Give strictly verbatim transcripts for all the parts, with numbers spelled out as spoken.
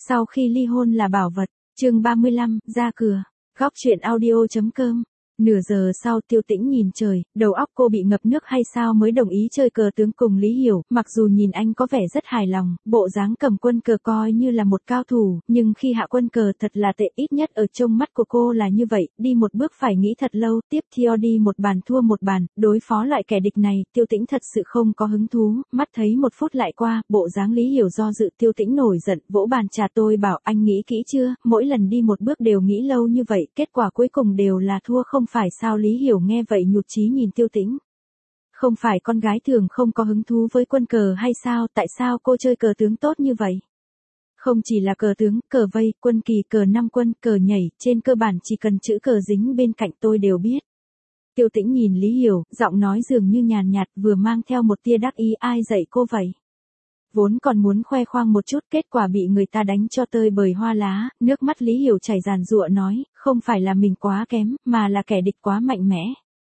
Sau khi ly hôn là bảo vật, chương ba mươi lăm, ra cửa, góc truyện audio chấm com. Nửa giờ sau Tiêu Tĩnh nhìn trời, đầu óc cô bị ngập nước hay sao mới đồng ý chơi cờ tướng cùng Lý Hiểu, mặc dù nhìn anh có vẻ rất hài lòng, bộ dáng cầm quân cờ coi như là một cao thủ, nhưng khi hạ quân cờ thật là tệ, ít nhất ở trong mắt của cô là như vậy, đi một bước phải nghĩ thật lâu, tiếp theo đi một bàn thua một bàn, đối phó loại kẻ địch này, Tiêu Tĩnh thật sự không có hứng thú, mắt thấy một phút lại qua, bộ dáng Lý Hiểu do dự, Tiêu Tĩnh nổi giận, vỗ bàn trà tôi bảo anh nghĩ kỹ chưa, mỗi lần đi một bước đều nghĩ lâu như vậy, kết quả cuối cùng đều là thua không phải sao. Lý Hiểu nghe vậy nhụt chí nhìn Tiêu Tĩnh. Không phải con gái thường không có hứng thú với quân cờ hay sao, tại sao cô chơi cờ tướng tốt như vậy? Không chỉ là cờ tướng, cờ vây, quân kỳ, cờ năm quân, cờ nhảy, trên cơ bản chỉ cần chữ cờ dính bên cạnh tôi đều biết. Tiêu Tĩnh nhìn Lý Hiểu, giọng nói dường như nhàn nhạt, vừa mang theo một tia đắc ý, ai dạy cô vậy? Vốn còn muốn khoe khoang một chút, kết quả bị người ta đánh cho tơi bời hoa lá, nước mắt Lý Hiểu chảy ràn rụa nói, không phải là mình quá kém, mà là kẻ địch quá mạnh mẽ.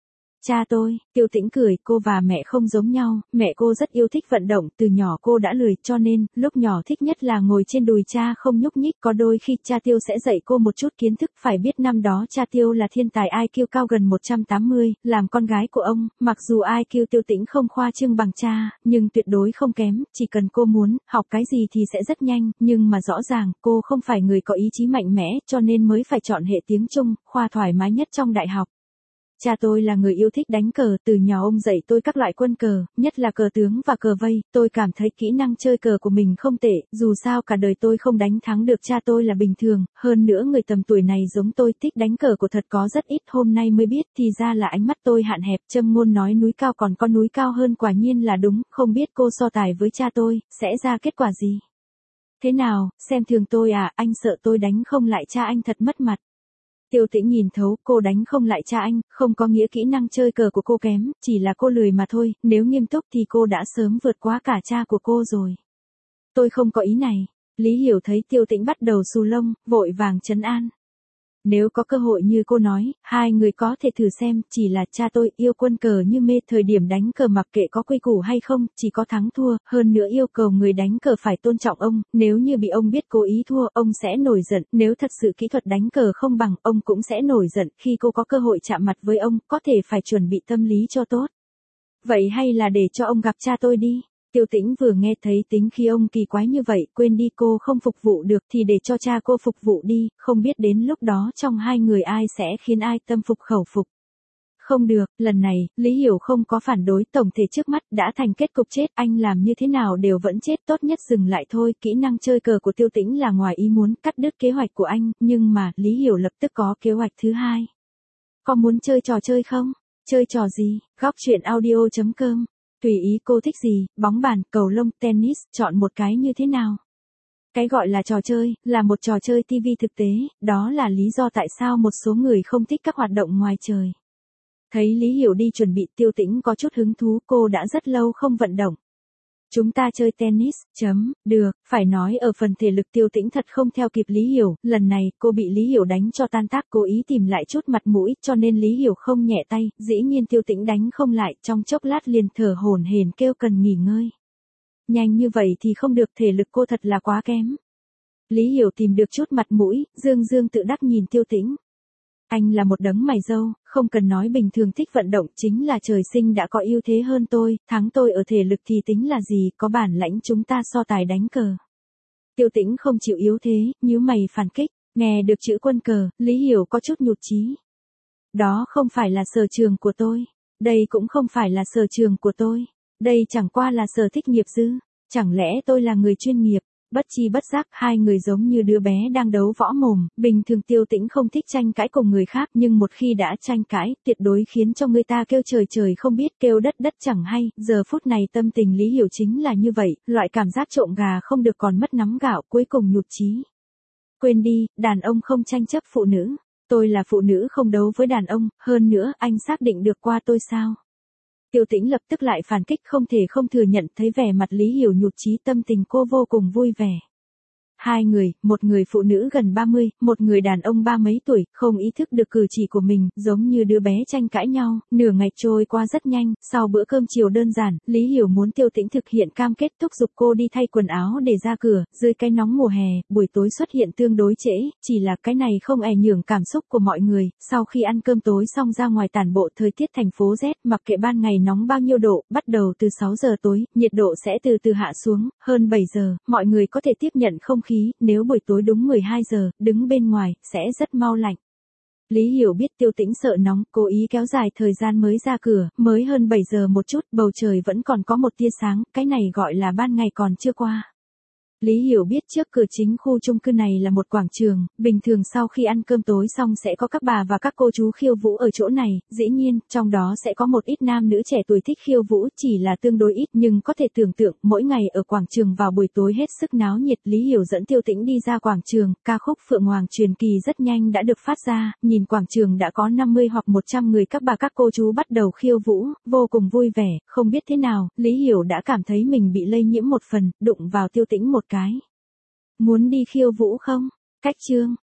Cha tôi, Tiêu Tĩnh cười, cô và mẹ không giống nhau, mẹ cô rất yêu thích vận động, từ nhỏ cô đã lười, cho nên, lúc nhỏ thích nhất là ngồi trên đùi cha không nhúc nhích, có đôi khi cha Tiêu sẽ dạy cô một chút kiến thức, phải biết năm đó cha Tiêu là thiên tài i kiu cao gần một trăm tám mươi, làm con gái của ông, mặc dù i kiu Tiêu Tĩnh không khoa trương bằng cha, nhưng tuyệt đối không kém, chỉ cần cô muốn, học cái gì thì sẽ rất nhanh, nhưng mà rõ ràng, cô không phải người có ý chí mạnh mẽ, cho nên mới phải chọn hệ tiếng Trung, khoa thoải mái nhất trong đại học. Cha tôi là người yêu thích đánh cờ, từ nhỏ ông dạy tôi các loại quân cờ, nhất là cờ tướng và cờ vây, tôi cảm thấy kỹ năng chơi cờ của mình không tệ, dù sao cả đời tôi không đánh thắng được cha tôi là bình thường, hơn nữa người tầm tuổi này giống tôi thích đánh cờ của thật có rất ít, hôm nay mới biết thì ra là ánh mắt tôi hạn hẹp, châm ngôn nói núi cao còn có núi cao hơn, quả nhiên là đúng, không biết cô so tài với cha tôi, sẽ ra kết quả gì? Thế nào, xem thường tôi à, anh sợ tôi đánh không lại cha anh thật mất mặt. Tiêu Tĩnh nhìn thấu, cô đánh không lại cha anh, không có nghĩa kỹ năng chơi cờ của cô kém, chỉ là cô lười mà thôi, nếu nghiêm túc thì cô đã sớm vượt qua cả cha của cô rồi. Tôi không có ý này. Lý Hiểu thấy Tiêu Tĩnh bắt đầu xù lông, vội vàng trấn an. Nếu có cơ hội như cô nói, hai người có thể thử xem, chỉ là cha tôi yêu quân cờ như mê, thời điểm đánh cờ mặc kệ có quy củ hay không, chỉ có thắng thua, hơn nữa yêu cầu người đánh cờ phải tôn trọng ông, nếu như bị ông biết cố ý thua, ông sẽ nổi giận, nếu thật sự kỹ thuật đánh cờ không bằng, ông cũng sẽ nổi giận, khi cô có cơ hội chạm mặt với ông, có thể phải chuẩn bị tâm lý cho tốt. Vậy hay là để cho ông gặp cha tôi đi. Tiêu Tĩnh vừa nghe thấy tính khi ông kỳ quái như vậy, quên đi cô không phục vụ được thì để cho cha cô phục vụ đi, không biết đến lúc đó trong hai người ai sẽ khiến ai tâm phục khẩu phục. Không được, lần này, Lý Hiểu không có phản đối, tổng thể trước mắt đã thành kết cục chết, anh làm như thế nào đều vẫn chết, tốt nhất dừng lại thôi, kỹ năng chơi cờ của Tiêu Tĩnh là ngoài ý muốn cắt đứt kế hoạch của anh, nhưng mà, Lý Hiểu lập tức có kế hoạch thứ hai. Có muốn chơi trò chơi không? Chơi trò gì? Góc truyện audio chấm com. Tùy ý cô thích gì, bóng bàn, cầu lông, tennis, chọn một cái như thế nào. Cái gọi là trò chơi, là một trò chơi ti vi thực tế, đó là lý do tại sao một số người không thích các hoạt động ngoài trời. Thấy Lý Hiểu đi chuẩn bị, Tiêu Tĩnh có chút hứng thú, cô đã rất lâu không vận động. Chúng ta chơi tennis, chấm, được, phải nói ở phần thể lực Tiêu Tĩnh thật không theo kịp Lý Hiểu, lần này cô bị Lý Hiểu đánh cho tan tác, cố ý tìm lại chút mặt mũi, cho nên Lý Hiểu không nhẹ tay, dĩ nhiên Tiêu Tĩnh đánh không lại, trong chốc lát liền thở hổn hển kêu cần nghỉ ngơi. Nhanh như vậy thì không được, thể lực cô thật là quá kém. Lý Hiểu tìm được chút mặt mũi, dương dương tự đắc nhìn Tiêu Tĩnh. Anh là một đấng mày râu, không cần nói bình thường thích vận động, chính là trời sinh đã có ưu thế hơn tôi, thắng tôi ở thể lực thì tính là gì, có bản lãnh chúng ta so tài đánh cờ. Tiêu Tĩnh không chịu yếu thế, nhíu mày phản kích, nghe được chữ quân cờ, Lý Hiểu có chút nhụt chí. Đó không phải là sở trường của tôi, đây cũng không phải là sở trường của tôi, đây chẳng qua là sở thích nghiệp dư, chẳng lẽ tôi là người chuyên nghiệp. Bất chi bất giác, hai người giống như đứa bé đang đấu võ mồm, bình thường Tiêu Tĩnh không thích tranh cãi cùng người khác, nhưng một khi đã tranh cãi, tuyệt đối khiến cho người ta kêu trời trời không biết, kêu đất đất chẳng hay, giờ phút này tâm tình Lý Hiểu chính là như vậy, loại cảm giác trộm gà không được còn mất nắm gạo, cuối cùng nhụt chí. Quên đi, đàn ông không tranh chấp phụ nữ, tôi là phụ nữ không đấu với đàn ông, hơn nữa, anh xác định được qua tôi sao? Tiêu Tĩnh lập tức lại phản kích, không thể không thừa nhận, thấy vẻ mặt Lý Hiểu nhụt chí, tâm tình cô vô cùng vui vẻ. hai người, một người phụ nữ gần ba mươi, một người đàn ông ba mấy tuổi, không ý thức được cử chỉ của mình, giống như đứa bé tranh cãi nhau, nửa ngày trôi qua rất nhanh, sau bữa cơm chiều đơn giản, Lý Hiểu muốn Tiêu Tĩnh thực hiện cam kết thúc giục cô đi thay quần áo để ra cửa, dưới cái nóng mùa hè, buổi tối xuất hiện tương đối trễ, chỉ là cái này không ảnh hưởng cảm xúc của mọi người, sau khi ăn cơm tối xong ra ngoài tản bộ thời tiết thành phố rét, mặc kệ ban ngày nóng bao nhiêu độ, bắt đầu từ sáu giờ tối, nhiệt độ sẽ từ từ hạ xuống, hơn bảy giờ, mọi người có thể tiếp nhận không khí, nếu buổi tối đúng mười hai giờ, đứng bên ngoài, sẽ rất mau lạnh. Lý Hiểu biết Tiêu Tĩnh sợ nóng, cố ý kéo dài thời gian mới ra cửa, mới hơn bảy giờ một chút, bầu trời vẫn còn có một tia sáng, cái này gọi là ban ngày còn chưa qua. Lý Hiểu biết trước cửa chính khu chung cư này là một quảng trường, bình thường sau khi ăn cơm tối xong sẽ có các bà và các cô chú khiêu vũ ở chỗ này, dĩ nhiên, trong đó sẽ có một ít nam nữ trẻ tuổi thích khiêu vũ, chỉ là tương đối ít, nhưng có thể tưởng tượng, mỗi ngày ở quảng trường vào buổi tối hết sức náo nhiệt. Lý Hiểu dẫn Tiêu Tĩnh đi ra quảng trường, ca khúc Phượng Hoàng truyền kỳ rất nhanh đã được phát ra, nhìn quảng trường đã có năm mươi hoặc một trăm người các bà các cô chú bắt đầu khiêu vũ, vô cùng vui vẻ, không biết thế nào, Lý Hiểu đã cảm thấy mình bị lây nhiễm một phần, đụng vào Tiêu Tĩnh một cái. Muốn đi khiêu vũ không? Cách chương